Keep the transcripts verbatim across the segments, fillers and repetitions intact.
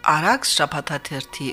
Արաքս շաբաթաթերթի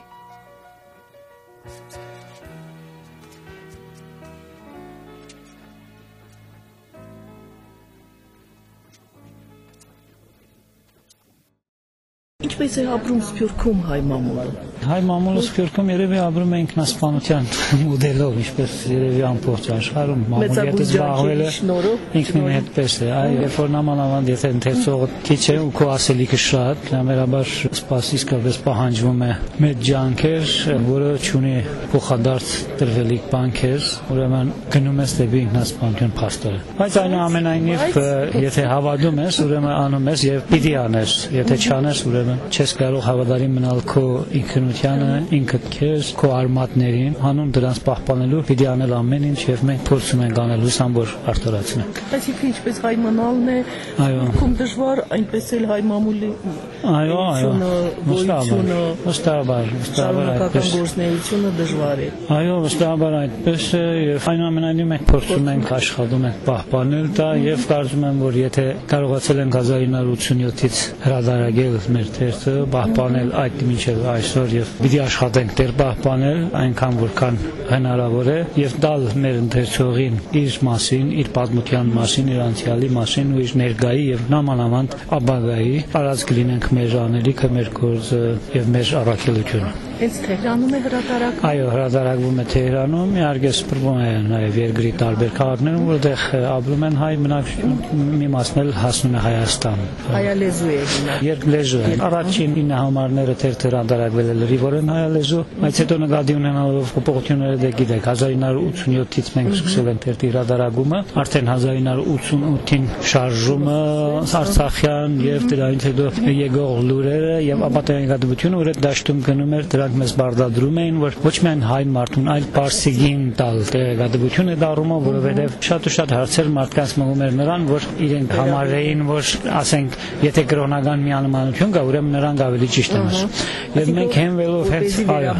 Ինչպես է ապրում Սփյուռքում հայ մամուլը։ Հայ մամուլը Սփյուռքում երևի ապրում է ինքնասպանության մոդելով, ինչպես երևի ամբողջ աշխարհում մամուլի հետ զբաղվելը ինքնին հետպես է։ Այ երբ որ նամանավանդ եթե ընթերցողը քիչ է ու քո ասելիքը շատ, համարաբար սպասի իսկապես պահանջվում է մեծ ջանքեր, որը չունի փոխադարձ տրվելիք բանկեր, ուրեմն գնում ես դեպի ինքնասպանություն փաստորեն։ Բայց այնուամենայնիվ եթե հավատում ես, ուրեմն անում ես եւ պիտի անես, եթե չանես, ուրեմն չես կարող հավատարիմ մնալ քո ինքնությանը, ինքդ քեզ, քո արմատներին, հանուն դրանց պահպանելու պիտի անել ամեն ինչ եւ մենք փորձում ենք անել լուսամբոր արտարացնել։ Այսինքն ինչպես հայ մնալն է, ում դժվար, այնպես էլ հայ մամուլի այո, այո, գոյությունը, վստահաբար, վստահաբար այդպես գործունեությունը դժվար է։ Այո, վստահաբար այդպես է եւ այնուամենայնիվ մենք փորձում ենք աշխատում ենք պահպանել դա եւ կարծում եմ որ եթե կարողացել ենք հազար ինը հարյուր ութսունյոթից հրադարագել մեր թերթը, պահպանել այդ մինչև այսօր եւ պիտի աշխատենք դեռ պահպանել այնքան որքան հնարավոր է եւ տալ մեր ընթերցողին իր մասին, իր պատմության մասին, իր անցյալի մասին ու իր ներկայի եւ նամանավանդ ապագայի արած կլինենք մեր անելիքը, մեր գործը եւ մեր առաքելությունը։ Հենց Թեհրանում է հրատարակվում։ Այո, հրատարակվում է Թեհրանում, իհարկե սփռվում է նաեւ երկրի տարբեր քաղաքներում, որտեղ ապրում են հայ բնակչություն, մի մասն էլ հասնում է Հայաստան։ Հայալեզու է հիմա։ Երկլեզու է։ Առաջին ինը համարները թերթը հրատարակվել է լրիվորեն հայալեզու, բայց հետո նկատի ունենալով փոփոխությունները դե գիտեք, հազար ինը հարյուր ութսունյոթից մենք սկսել ենք թերթի հրատարակումը, արդեն հազար ինը հարյուր ութսունութին շարժումը Արցախյան եւ դրանից հետո եկող լուրերը եւ ապատեգատվությունը որ այդ դաշտում գնում էր դրանք մեզ բարդադրում էին որ ոչ միայն հայ մարդուն այլ պարսիգին տալ տեղեկատվություն է դառնում որովհետեւ շատ ու շատ հարցեր մարդկանց մղում էր նրան որ իրենք համարեին որ ասենք եթե կրոնական միանմանություն կա ուրեմն նրանք ավելի ճիշտ են եւ մենք հենվելով հենց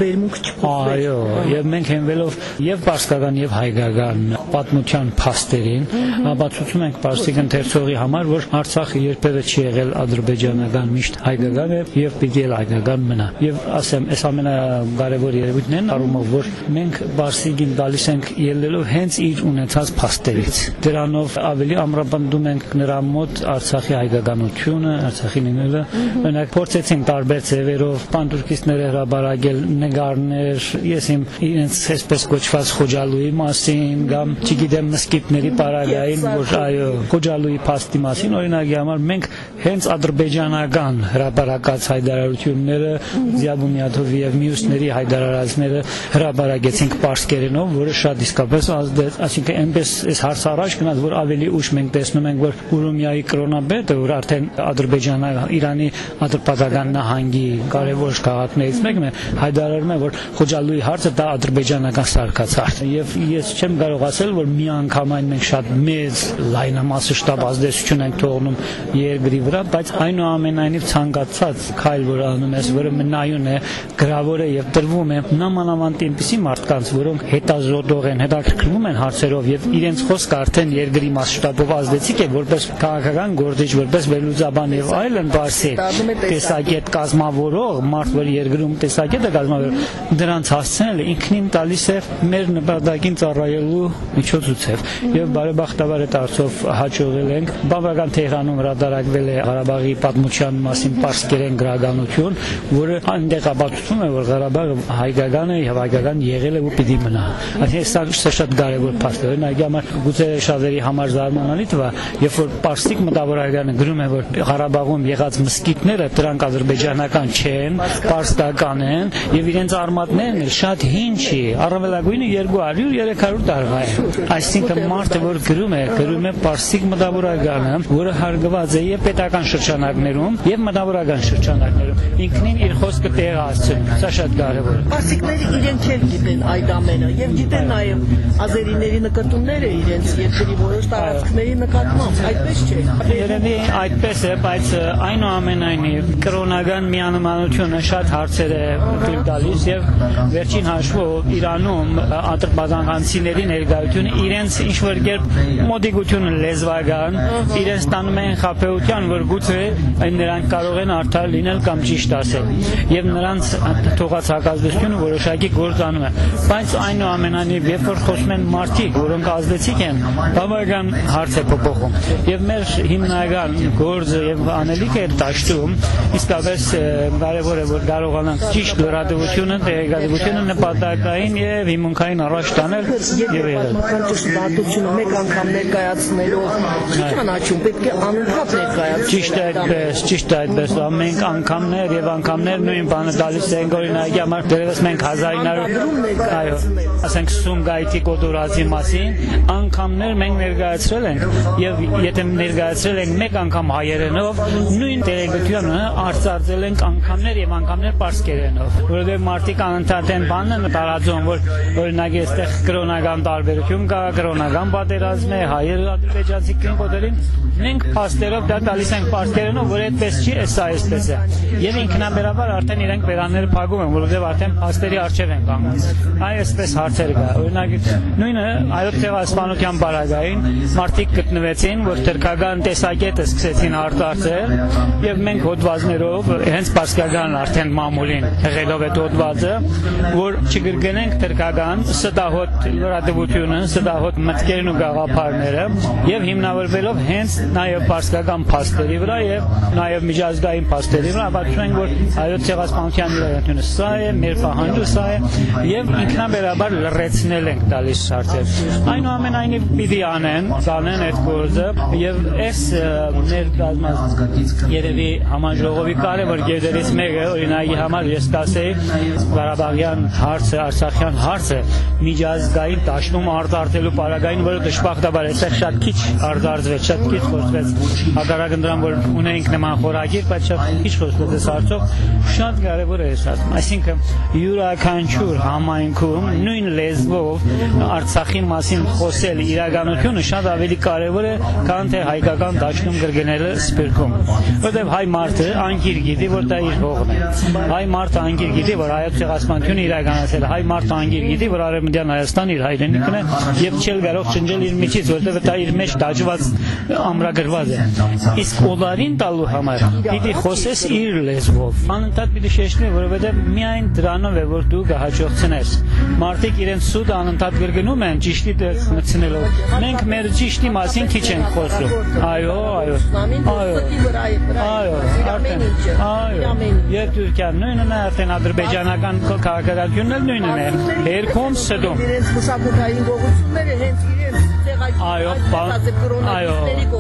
այո եւ մենք հենվելով եւ պարսկական եւ հայկական պատմության փաստերին ապացուցում ենք պարսիկ ընթերցողի համար որ Արցախը երբևէ չի եղել ադրբեջանական միշտ հայկական է եւ պիտի էլ հայկական մնա եւ ասեմ այս ամենակարևոր երևույթն են առումով որ մենք պարսիկին տալիս ենք ելնելով հենց իր ունեցած փաստերից դրանով ավելի ամրապնդում ենք նրա մոտ Արցախի հայկականությունը Արցախի լինելը մենակ փորձեցինք տարբեր ձևերով պանդուրկիստները հրաբարակել նկարներ ես իմ իրենց այսպես կոչված Խոջալուի մասին կամ չգիտեմ մսկիթների պարագային որ այո Խոջալուի փաստի մասին օրինակի համար մենք հենց ադրբեջանական հրաբարակած հայտարարությունները Զիաբունյաթովի եւ մյուսների հայտարարածները հրաբարակեցինք պարսկերենով, որը շատ իսկապես ազդեց, այսինքն այնպես այս հարցը առաջ գնաց, որ ավելի ուշ մենք տեսնում ենք, որ Ուրումիայի կրոնաբեդը, որ արդեն Ադրբեջանը Իրանի ադրբեջանական նահանգի կարևոր քաղաքներից մեկն է, հայտարարում է, որ Խոջալուի հարցը դա ադրբեջանական սարքած եւ ես չեմ կարող ասել, որ միանգամայն մենք շատ մեծ լայնամասշտաբ ազդեցություն ենք թողնում երկրի վրա, բայց այնուամենայնիվ ցանկացած քայլ, որ անում ես, որը մնայուն է, գրավոր է եւ տրվում է նամանավանդ այնպիսի մարդկանց, որոնք հետազոտող են, հետաքրքրվում են հարցերով եւ իրենց խոսքը արդեն երկրի մասշտաբով ազդեցիկ է, որպես քաղաքական գործիչ, որպես վերլուծաբան եւ այլն, բացի տեսակետ կազմավորող, մարդ, որ երկրում տեսակետը կազմավորող, դրանց հասցնելը ինքնին տալիս է մեր նպատակին ծառայելու միջոցուց եւ բարեբախտաբար այդ արծով հաջողել ենք։ Բավական Թեհրանում հրատարակվել է Ղարաբաղի պատմության մասին պարսկերեն գրականություն, որը այնտեղ ապացուցում է, որ Ղարաբաղը հայկական է եւ հայկական եղել է ու պիտի մնա։ Այսինքն սա շատ կարեւոր փաստ է։ Օրինակ, համար գուցե շատերի համար զարմանալի թվա, երբ որ պարսիկ մտավորականը գրում է, որ Ղարաբաղում եղած մսկիթները դրանք ադրբեջանական չեն, պարսկական են եւ իրենց արմատներն էլ շատ հին չի, առավելագույնը երկու հարյուր երեք հարյուր տարվա է։ Այսինքն մարդը որ գրում է, գրում է պարսիկ մտավորականը, որը հարգված է եւ պետական շրջանակներում եւ մտավորական շրջանակներում։ Ինքնին իր խոսքը տեղացնում։ Սա շատ կարեւոր է։ Պարսիկները իրենք էլ գիտեն այդ ամենը եւ գիտեն նաեւ ազերիների նկատումները իրենց երկրի որոշ տարածքների նկատմամբ, այդպես չէ։ Երևի այդպես է, բայց այնուամենայնիվ կրոնական միանմանությունը շատ հարցեր է թույլ տալիս եւ վերջին հաշվով Իրանում ադրբեջանցիների ներկայությունը իրենց ինչ որ կերպ մոդիկությունը լեզվական իրենց տանում են խաբեության, որ գուցե նրանք կարող են արդար լինել կամ ճիշտ ասել եւ նրանց թողած հակազդեցությունը որոշակի գործանում է բայց այնուամենայնիվ երբ որ խոսում են մարդիկ որոնք ազդեցիկ են բավական հարց է փոփոխում եւ մեր հիմնական գործը եւ անելիքը դաշտում իսկապես կարեւոր է որ կարողանանք ճիշտ լրատվությունը տեղեկատվությունը նպատակային եւ հիմունքային առաջ տանել եւ եղել ճշտությունը մեկ անգամ ներկայացնելով չի ճանաչում պետք է անընդհատ ներկայացնել ճիշտ է այդպես ճիշտ է այդպես ամեն անգամներ եւ անգամներ նույն բանը տալիս են օրինակի համար դերևս մենք հազար ինը հարյուր այո ասենք Սումգայիթի կոտորածի մասին անգամներ մենք ներկայացրել ենք եւ եթե ներկայացրել ենք մեկ անգամ հայերենով նույն տեղեկությունը արծարծել ենք անգամներ եւ անգամներ պարսկերենով որովհետեւ մարդիկ անընդհատ են բանն տարածում որ օրինակ այստեղ կրոնական տարբերություն կա կրոնական պատերազմ է հայերը ադրբեջանցի կին կոտորին մենք փաստերով դա տալիս ենք պարսկերենով որ այդպես չի սա այսպես է եւ ինքնաբերաբար արդեն իրենք վերանները փակում են որովհետեւ արդեն փաստերի արժեվ են կանգնում այ այսպես հարցեր կա օրինակ նույնը այոց ցեղասպանության բարագային մարդիկ գտնվեցին որ թրքական տեսակետը սկսեցին արտարծել եւ մենք հոդվածներով հենց պարսկական արդեն մամուլին եղելով այդ հոդվածը որ չգրգնենք թրքական ստահոտ լրատվությունը ստահոտ մտքերն ու գաղափարները եւ հիմնավորվելով հենց նաեւ պարսկական փաստերի վրա եւ նաեւ միջազգային փաստերի վրա ապացուցում են որ այոց ցեղասպանության իրականությունը սա է մեր պահանջը սա է եւ ինքնաբերաբար լրացնել ենք տալիս հարցեր այնուամենայնիվ պիտի անեն ցանեն այդ գործը եւ այս ներկայացած երևի համաժողովի կարևոր գերերից մեկը օրինակի համար ես կասեի Ղարաբաղյան հարցը Արցախյան հարցը միջազգային դաշտում արտարտելու պարագային որը դժբախտաբար այստեղ շատ քիչ արտարծվեց շատ քիչ խոսվեց հակառակ դրան որ ունենք նման խորագիր բայց շատ քիչ խոսվեց այս հարցով շատ կարևոր է այս հարցը այսինքն յուրաքանչյուր համայնքում նույն լեզվով Արցախի մասին խոսել իրականությունը շատ ավելի կարևոր է քան թե հայկական դաշտում գրգնելը սպիրկում որտեղ հայ մարդը անկիր գիտի որ դա իր հողն է հայ մարդը անկիր գիտի որ հայոց ցեղասպանությունը իրականացել հայ մարդը անկիր գիտի որ Արևմտյան Հայաստան իր հայրենիքն է եւ չել կարող շնջել իր միջից որտեղ դա իր մեջ դաջված ամրագրված է իսկ օլարին տալու համար պիտի խոսես իր լեզվով անընդհատ պիտի շեշտվի որովհետեւ միայն դրանով է որ դու կհաջողցնես մարդիկ իրենց սուտը անընդհատ գրգնում են ճիշտի տեղ մտցնելով մենք մեր ճիշտի մասին քիչ ենք խոսում այո այո այո այո արդեն այո եւ Թուրքիան նույնն է արդեն ադրբեջանական քաղաքականությունն էլ նույնն է երկում սդում իրենց մշակութային գողությունները հենց իրենց տեղայնի այո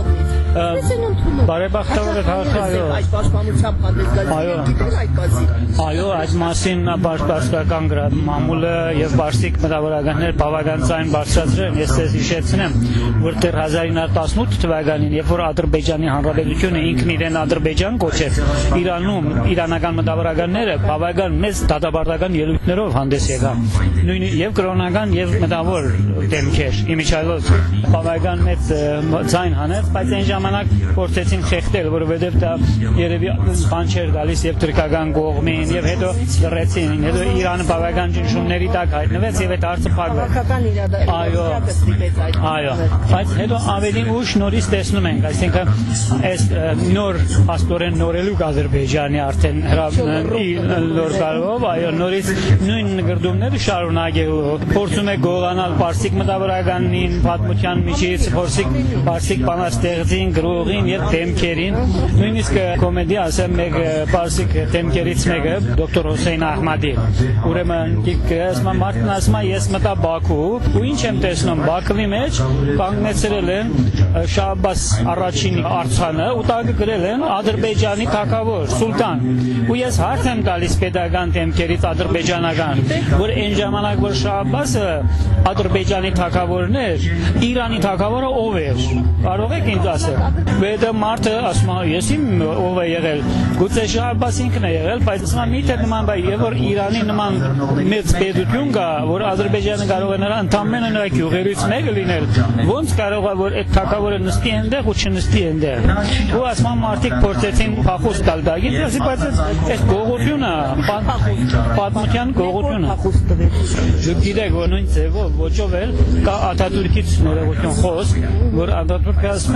բարեբախտավոր է հարցը այո այս պաշտպանությամբ հանդես գալիս այդ բացի այո այս մասին պաշտպանական մամուլը եւ բարձիկ մտավորականներ բավականին բարձրացրել են ես ձեզ հիշեցնեմ որտեղ հազար ինը հարյուր տասնութ թվականին երբ որ Ադրբեջանի Հանրապետությունը ինքն իրեն Ադրբեջան կոչեց Իրանում իրանական մտավորականները բավական մեծ դատապարտական ելույթներով հանդես եկան նույն եւ կրոնական եւ մտավոր դեմքեր իմիջիայլոց բավական մեծ ձայն հանեց բայց այն ժամանակ փորձեցին խեղդել որովհետեւ դա երևի բան չէր գալիս եւ թուրքական կողմին եւ հետո լրացին հետո Իրանը բավական ճնշումների տակ հայտնվեց եւ այդ հարցը փակվեց այո այո բայց հետո ավելի ուշ նորից տեսնում ենք այսինքն այս նոր աստորեն նորելուկ Ադրբեջանի արդեն նոր կարով այո նորից նույն նկարդումները շարունակելու փորձում է գողանալ պարսիկ մտավորականին պատմության միջից փորձիկ պարսիկ բանաստեղծին գրողին եւ դեմքերին նույնիսկ կոմեդիա ասեմ մեկ պարսիկ դեմքերից մեկը դոկտոր Հոսեյն Ահմադի ուրեմն ասում մարդն ասում ես մտա Բաքու ու ինչ եմ տեսնում Բաքվի մեջ կանգնեցրել են Շահբազ առաջին արցանը ու տակը գրել են Ադրբեջանի թագավոր սուլտան ու ես հարց եմ տալիս պետական դեմքերից ադրբեջանական որ այն ժամանակ որ Շահբազը Ադրբեջանի թագավորն էր Իրանի թագավորը ով էր կարող եք ինձ ասել վեդը մարդը ասում է ես իմ ով է եղել գուցե Շահբազ ինքն է եղել բայց ասում միթե նման բայ եւ որ Իրանի նման մեծ պետություն կա որ Ադրբեջանը կարող է նրա ընդամենը նրա գյուղերից մեկը լինել ոնց կարող է որ այդ թագավորը նստի այնտեղ ու չնստի այնտեղ ու ասում մարդիկ փորձեցին փախուստ տալ դագից ասի բայց այս գողությունը պատմության գողությունը դուք գիտեք որ նույն ձևով ոչով էլ կա Աթաթուրքից ներողություն խոսք որ Աթաթուրքը ասում է որ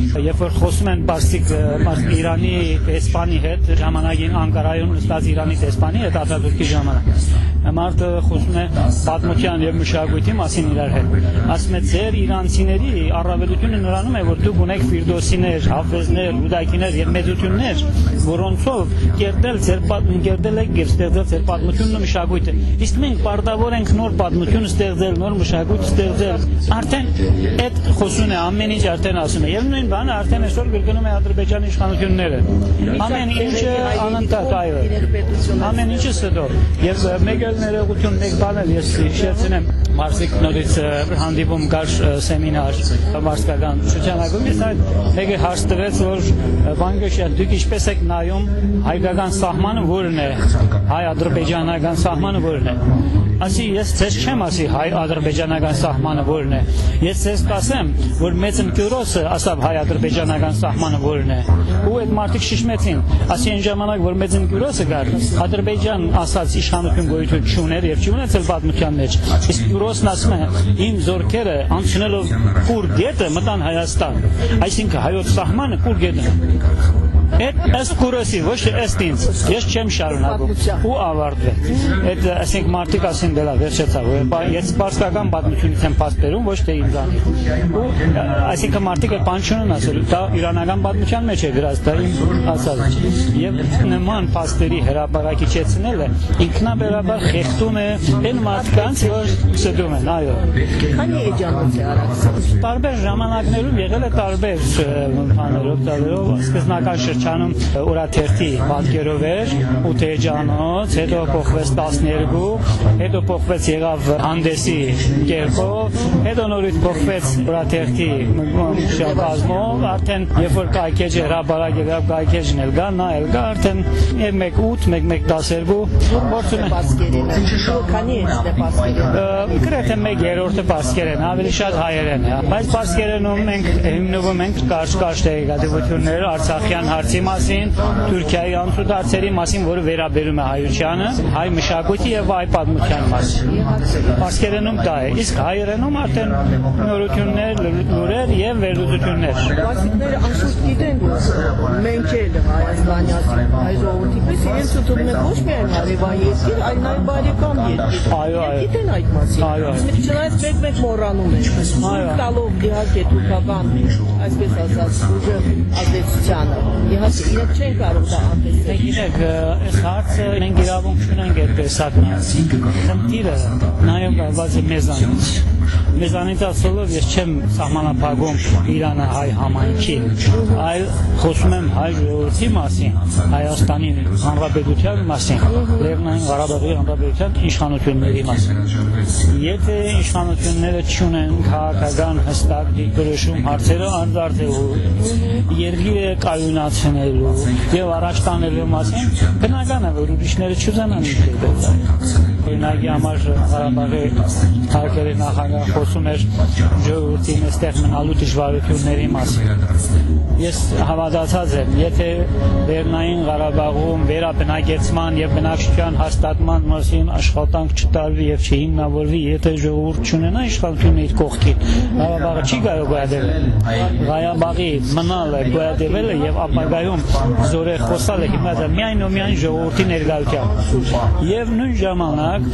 Երբ որ խոսում են բարձիկ Իրանի դեսպանի հետ, ժամանակին Անկարայում նստած Իրանի դեսպանի հետ Աթաթուրքի ժամանակ, մարդը խոսում է պատմության եւ մշակույթի մասին իրար հետ։ Ասում է ձեր իրանցիների առավելությունը նրանում է, որ դուք ունեք Ֆիրդոսիներ, Հաֆեզներ, Հուդակիներ եւ մեծություններ, որոնցով կերտել ձեր կերտել եք եւ ստեղծել ձեր պատմությունն ու մշակույթը։ Իսկ մենք պարտավոր ենք նոր պատմություն ստեղծել, նոր մշակույթ ստեղծել։ Արդեն այդ խոսուն է ամեն ինչ արդեն ասում է։ Եվ նույն բանը արդեն այսօր գրկնում է Ադրբեջանի իշխանությունները։ Ամեն ինչը անընդհատ այո։ Ամեն ինչը ստո։ Եվ մեկ ներողություն մեկ բան էլ ես հիշեցնեմ մարզիկ նորից հանդիպում կար սեմինար մարզկական շրջանակում ես այդ մեկը հարց տվեց որ բանկեշիա դուք ինչպես եք նայում հայկական սահմանը որն է հայ-ադրբեջանական սահմանը որն է ասի ես ձեզ չեմ ասի հայ-ադրբեջանական սահմանը որն է ես ձեզ կասեմ որ մեծ ընկերոջը ասավ հայ-ադրբեջանական սահմանը որն է ու այդ մարդիկ շշմեցին ասի այն ժամանակ որ մեծ ընկերոջը կար Ադրբեջան ասած իշխանություն գոյություն չուներ եւ չունեցել պատմության մեջ իսկ յուրոսն ասում է իմ զորքերը անցնելով կուր գետը մտան Հայաստան այսինքն հայոց սահմանը կուր գետը Այդ ըստ կուրոսի ոչ թե ըստ ինձ ես չեմ շարունակում ու ավարտվեց այդ ասենք մարդիկ ասին դելա վերջացավ ես պարսկական պատմությունից եմ փաստերում ոչ թե ինձանից ու այսինքն մարդիկը բան չունեն ասել դա իրանական պատմության մեջ է գրած դա իմ ասած եւ նման փաստերի հրապարակիչեցնելը ինքնաբերաբար խեղդում է այն մարդկանց որ սդում են այո քանի էջանոց է արածը տարբեր ժամանակներում եղել է տարբեր բաներով դալերով սկզբնական շրջանում օրաթերթի պատկերով էր ութ էջանոց հետո փոխվեց տասներկու հետո փոխվեց եղավ հանդեսի կերպով հետո նորից փոխվեց օրաթերթի շաբազմով արդեն երբ որ կայքեջը հրապարակել եւ կայքեջն էլ գա նա էլ գա արդեն մեկ ութ մեկ տասներկու փորձում են պասկերեն քանի է պասկերեն գրեթե մեկ երրորդը պասկերեն ավելի շատ հայերեն է բայց պասկերենում մենք հիմնվում ենք կարճ կարճ տեղեկատվություններ արցախյան հարցի մասին Թուրքիայի անցուդարձերի մասին որը վերաբերում է հայությանը հայ մշակույթի եւ հայ պատմության մասին պասկերենում դա է իսկ հայերենում արդեն նորություններ լուրեր եւ վերլուծություններ Պասկերները անշուշտ գիտեն մենք էլ հայաստանյան հայ ժողովրդի պես իրենց ուտում են ոչ միայն հարևան երկիր այլ նաեւ բարեկամ երկիր այո այո գիտեն այդ մասին այո չնայած մենք մենք մոռանում ենք այո տալով իհարկե թուրքական այսպես ասած ուժը ազդեցությանը իհարկե իրենք չեն կարող դա անտեսել գիտեք այս հարցը մենք իրավունք չունենք այդ տեսակն խնդիրը նաեւ բացի մեզանից մեզանից ասելով ես չեմ սահմանափակում Իրանը հայ համայնքի այլ խոսում եմ հայ ժողովրդի մասին Հայաստանի Հանրապետության մասին Լեռնային Ղարաբաղի Հանրապետության իշխանությունների մասին եթե իշխանությունները չունեն քաղաքական հստակ դիրքորոշում հարցերը անդրադառնալու երկիրը կայունացնելու եւ առաջ տանելու մասին բնական է որ ուրիշները չուզենան ինքնին օրինակի համար Ղարաբաղի քաղաքերի նախագահ խոսում էր ժողովրդին այստեղ մնալու դժվարությունների մասին ես հավատացած եմ եթե Լեռնային Ղարաբաղում վերաբնակեցման եւ բնակչության հաստատման մասին աշխատանք չտարվի եւ չհիմնավորվի եթե ժողովուրդ չունենա իշխանությունը իր կողքին Ղարաբաղը չի կարող գոյատևել Ղարաբաղի մնալը գոյատևելը եւ ապագայում զորեղ խոսալը հիմա դա միայն ու միայն ժողովրդի ներկայությամբ եւ նույն ժամանակ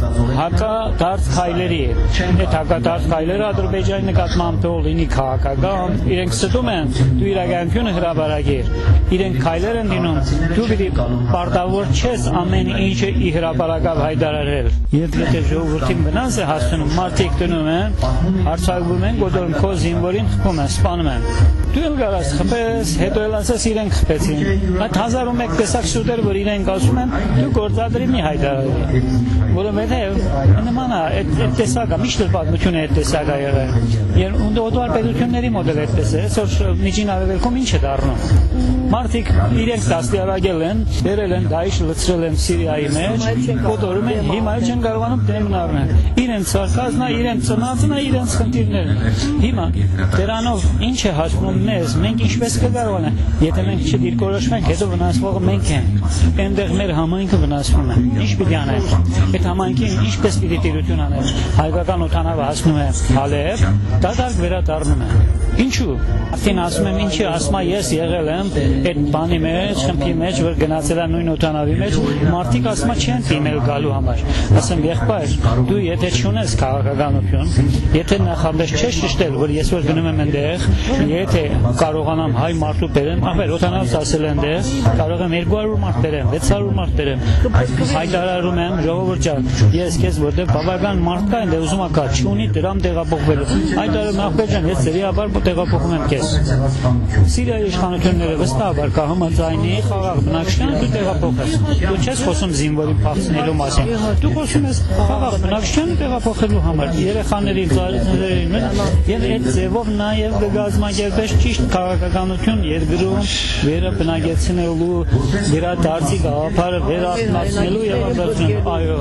հակադարձ քայլերի այդ հակադարձ քայլերը Ադրբեջանի նկատմամբ թող լինի քաղաքական իրենք ստում են դու իրականությունը հրապարակիր իրենք քայլեր են դինում դու պիտի պարտավոր չես ամեն ինչը ի հրապարակավ հայտարարել եւ եթե ժողովրդին վնաս է հասցնում մարդիկ դնում են հարցակվում են գոտորում քո զինվորին խփում են սպանում են դու էլ գարաս խփես հետո էլ ասես իրենք խփեցին այդ հազար ու մեկ տեսակ շուտեր որ իրենք ասում են դու գործադրի մի հայտարարի որովհետեւ նմանա այդ տեսակը միշտ պատմությունը այդ տեսակը եղել եւ ունդոդուար պետությունների մոդել այդպես է այսօր միջին արևելքում ինչ է դառնում մարդիկ իրենք դաստիարակել են դերել են դայիշ լցրել են Սիրիայի մեջ գոտորում են հիմա չեն կարողանում դեմն առնել իրենց սարքազնա իրենց ծնածնա իրենց խնդիրներն հիմա դրանով ինչ է հասնում մեզ մենք ինչպես կկարողանանք եթե մենք չդիրքորոշվենք հետո վնասվողը մենք ենք այնտեղ մեր համայնքը վնասվում է ինչ պիտի անենք այդ համայնքին ինչպես պիտի տիրություն անել։ Հայկական օդանավը հասնում է Հալեբ, դատարկ վերադառնում է։ Ինչու՞։ Արդեն ասում եմ, ինչի ասում ես եղել եմ այդ բանի մեջ, խմբի մեջ, որ գնացել եմ նույն օդանավի մեջ, մարդիկ ասում չեն դիմել գալու համար։ Ասեմ, եղբայր, դու եթե չունես քաղաքականություն, եթե նախապես չես ճշտել, որ ես որ գնում եմ այնտեղ, եթե կարողանամ հայ մարդու բերեմ, ապեր օդանավից ասել այնտեղ, կարող եմ երկու հարյուր մարդ բերեմ, վեց հարյուր մարդ բերեմ։ Հայտարարում եմ, ժողովուրդ ջան, ես քեզ որտեղ բավական մարդ կա այնտեղ ուզում ակա չունի դրամ տեղափոխվելու։ Հայտարարում ախպեր ջան, ես ծերիաբար տեղափոխում եմ քեզ։ Սիրիայի իշխանությունները վստահաբար կհամաձայնի խաղաղ բնակչությանը դու տեղափոխես։ Դու չես խոսում զինվորի փախցնելու մասին։ Դու խոսում ես խաղաղ բնակչությանը տեղափոխելու համար, երեխաների, ծառայություններին, եւ այդ ձևով նաեւ կգազմագերբես ճիշտ քաղաքականություն երկրում վերաբնակեցնելու, վերադարձի գաղափարը վերահսկելու եւ ամբողջովին այո,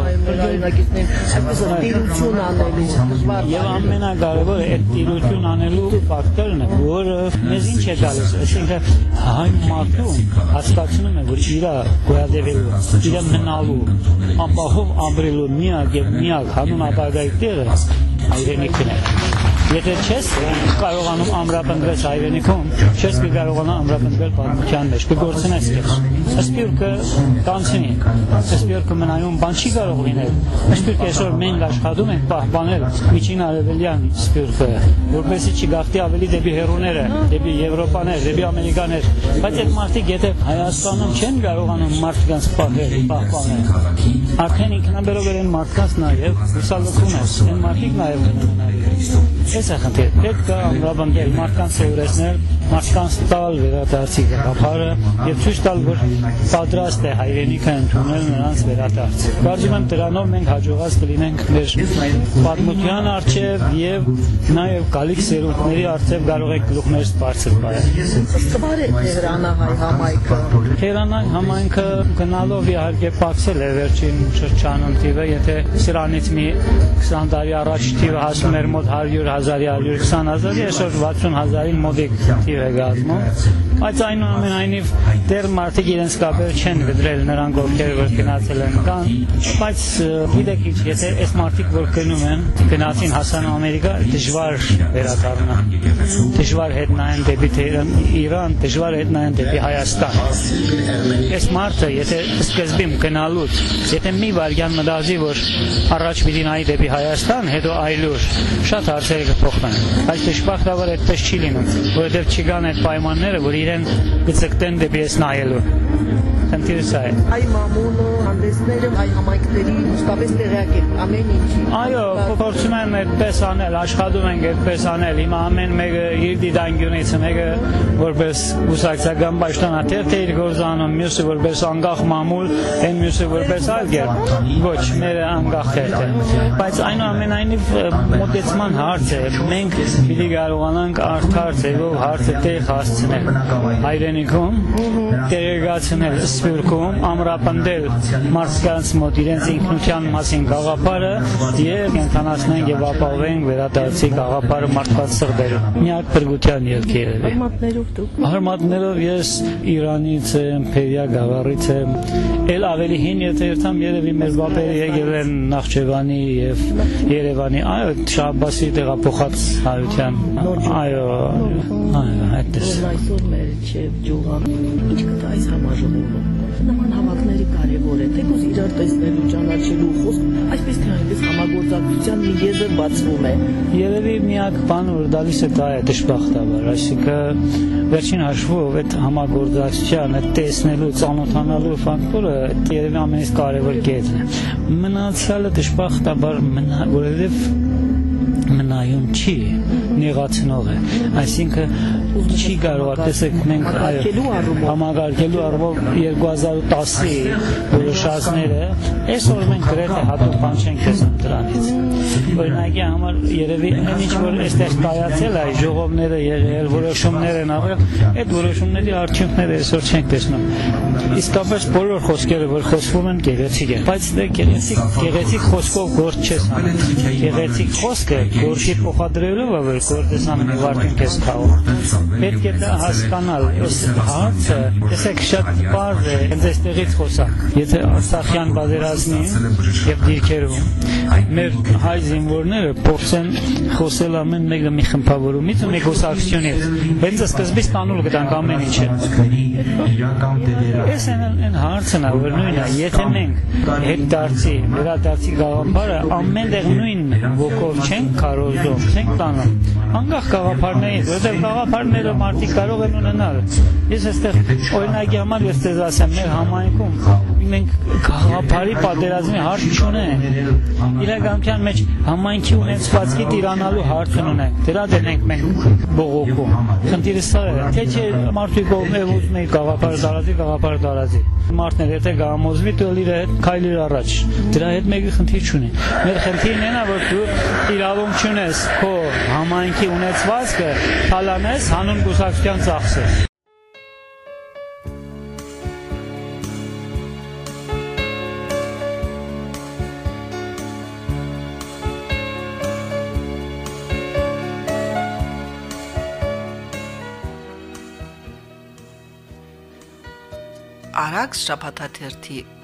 տիրություն անելու դժվար։ Եվ ամենակարևորը այդ տիրություն անելու ֆակտորն է, որը մեզ ինչ է գալիս, այսինքն հայ մարդու հասկացնում է, որ իր գոյատևելու, իր մնալու, ապահով ապրելու միակ եւ միակ հանուն ապագայի տեղը հայրենիքն է։ Եթե չես կարողանում ամրապնդվել հայրենիքում, չես կարողանա ամրապնդվել պատմության մեջ, կգործնես քեզ։ Սպիրկը կանցնի, սպիրկը մնայուն բան չի կարող լինել։ Սպիրկը այսօր մենք աշխատում ենք պահպանել միջին արևելյան սպիրկը, որպեսզի չգաղթի ավելի դեպի հեռուները, դեպի Եվրոպաներ, դեպի Ամերիկաներ, բայց այդ մարդիկ եթե Հայաստանում չեն կարողանում մարդկանց պահել, պահպանել, արդեն ինքնաբերող են մարդկանց նաև հուսալքում է, այն մարդիկ նաև մնանալու։ Ես ախնդիր, պետք է ամրապնդել մարդկանց սովորեցնել, մարդկանց տալ վերադարձի գաղափարը եւ ցույց տալ, որ պատրաստ է հայրենիքը ընդունել նրանց վերադարձ։ Կարծում եմ դրանով մենք հաջողած կլինենք մեր պատմության առջև եւ նաեւ գալիք սերունդների առջև կարող ենք գլուխներս բարձր բարել։ Կբար է Թեհրանահայ համայնքը։ Թեհրանահայ համայնքը գնալով իհարկե պակսել է վերջին շրջանում տիվը, եթե սրանից մի քսան տարի առաջ տիվը հասնում էր մոտ հարյուր հազարի, հարյուր քսան հազարի, այսօր վաթսուն հազարին մոտիկ տիվ է գազմում, բայց այնուամենայնիվ դեռ մարդիկ իրենց կապերը չեն գդրել նրանք ովքեր որ գնացել են կան, բայց գիտեք ինչ, եթե այս մարդիկ որ գնում են, գնացին հասան Ամերիկա, դժվար վերադառնան, դժվար հետ նայեն դեպի Իրան, դժվար հետ նայեն դեպի Հայաստան։ Այս մարդը, եթե սկզբում գնալուց, եթե մի վարյան մտածի, որ առաջ պիտի նայի դեպի Հայաստան, հետո այլուր, շատ հարցեր կփոխվեն, բայց դժբախտաբար այդպես չի լինում, որովհետև չկան այդ պայմանները, որ իրեն կձգտեն դեպի այս նայելու։ Խնդիրը սա է։ Հայ մամուլը, հանդեսները, հայ համայնքների մշտապես տեղյակ են ամեն ինչի։ Այո, փորձում են այդպես անել, աշխատում ենք այդպես անել։ Հիմա ամեն մեկը իր դիտանկյունից, մեկը որպես կուսակցական պաշտոնաթերթ է իր գործանում, մյուսը որպես անկախ մամուլ, այն մյուսը որպես այլ կերպ։ Ոչ, մերը անկախ թերթ է։ Բայց այնուամենայնիվ մոտեցման հարց է։ Մենք պիտի կարողանանք արդար ձևով հարցը տեղ հասցնել հայրենիքում, տեղեկացնել սպիրկում, ամրապնդել մարդկանց մոտ իրենց ինքնության մասին գաղափարը եւ կենթանացնենք եւ ապահովենք վերադարձի գաղափարը մարդկանց սրտերում։ Միակ փրկության ելք երևի։ Արմատներով դուք։ Արմատներով ես Իրանից եմ, Փերիա գավառից եմ, ել ավելի հին եթե երթամ երևի մեր բապերը եկել են Նախճեվանի եւ Երևանի, այո, Շահաբասի տեղափոխած հայության։ Այո, այո, այդպես։ Այսօր մեր չէ ջուղան։ Ինչ կտա այս համաժողովը։ Նման հավաքների կարևոր է, թեկուզ իրար տեսնելու, ճանաչելու խոսք, այսպես թե այնպես համագործակցության մի եզր բացվում է։ Երևի միակ բանը, որ դալիս է դա է դժբախտաբար, այսինքն վերջին հաշվով այդ համագործակցության, այդ տեսնելու, ծանոթանալու ֆակտորը երևի ամենից կարևոր կետն է։ Մնացյալը դժբախտաբար մնա, որովհետև մնայուն չի, նեղացնող է, այսինքն չի կարող, տեսեք մենք համագարկելու առումով երկու հազար դասի որոշածները, այսօր մենք գրեթե հատուկ բան չենք տեսնում դրանից։ Օրինակի համար երևի այն ինչ որ այստեղ կայացել է, ժողովները եղել, որոշումներ են արվել, այդ որոշումների արդյունքները այսօր չենք տեսնում։ Իսկապես բոլոր խոսքերը, որ խոսվում են, գեղեցիկ են, բայց դե գեղեցիկ, գեղեցիկ խոսքով գործ չես անում։ Գեղեցիկ խոսքը Գորշի փոխադրելով որ կորտեսան վարտին կես խաղ։ Պետք է դա հասկանալ, այս հարցը, տեսեք շատ բարձ է, հենց այստեղից խոսանք։ Եթե Արցախյան պատերազմի եւ դիրքերում մեր հայ զինվորները փորձեն խոսել ամեն մեկը մի խմբավորումից ու մի գոսակցությունից, հենց սկզբից տանուլ գտանք ամեն ինչը։ Այս են հարցն է, որ նույնն է, եթե մենք հետ դարձի, վերադարձի գաղափարը ամենտեղ նույն ոգով չենք կարողանում, չենք տանում։ Անկախ գաղափարներից, որտեղ գաղափարները մարդիկ կարող են ունենալ։ Ես այստեղ օրինակի համար ես ձեզ ասեմ, մեր համայնքում մենք գաղափարի պատերազմի հարց չունենք։ Իրականության մեջ համայնքի ունեցվածքի տիրանալու հարց ունենք։ Դրա դեն ենք մենք բողոքում։ Խնդիրը սա է, թե չէ մարդիկ ով ուզում են գաղափար դարածի, գաղափար դարածի։ Մարդն է, եթե գամոզվի, դու իր հետ քայլիր առաջ։ Դրա հետ մեկի խնդիր չունի։ Մեր խնդիրն է, որ դու իրավունք չունես քո համայնքի ունեցվածքը թալանես հանուն կուսակցության ծախսել։ Արաքս շաբաթաթերթի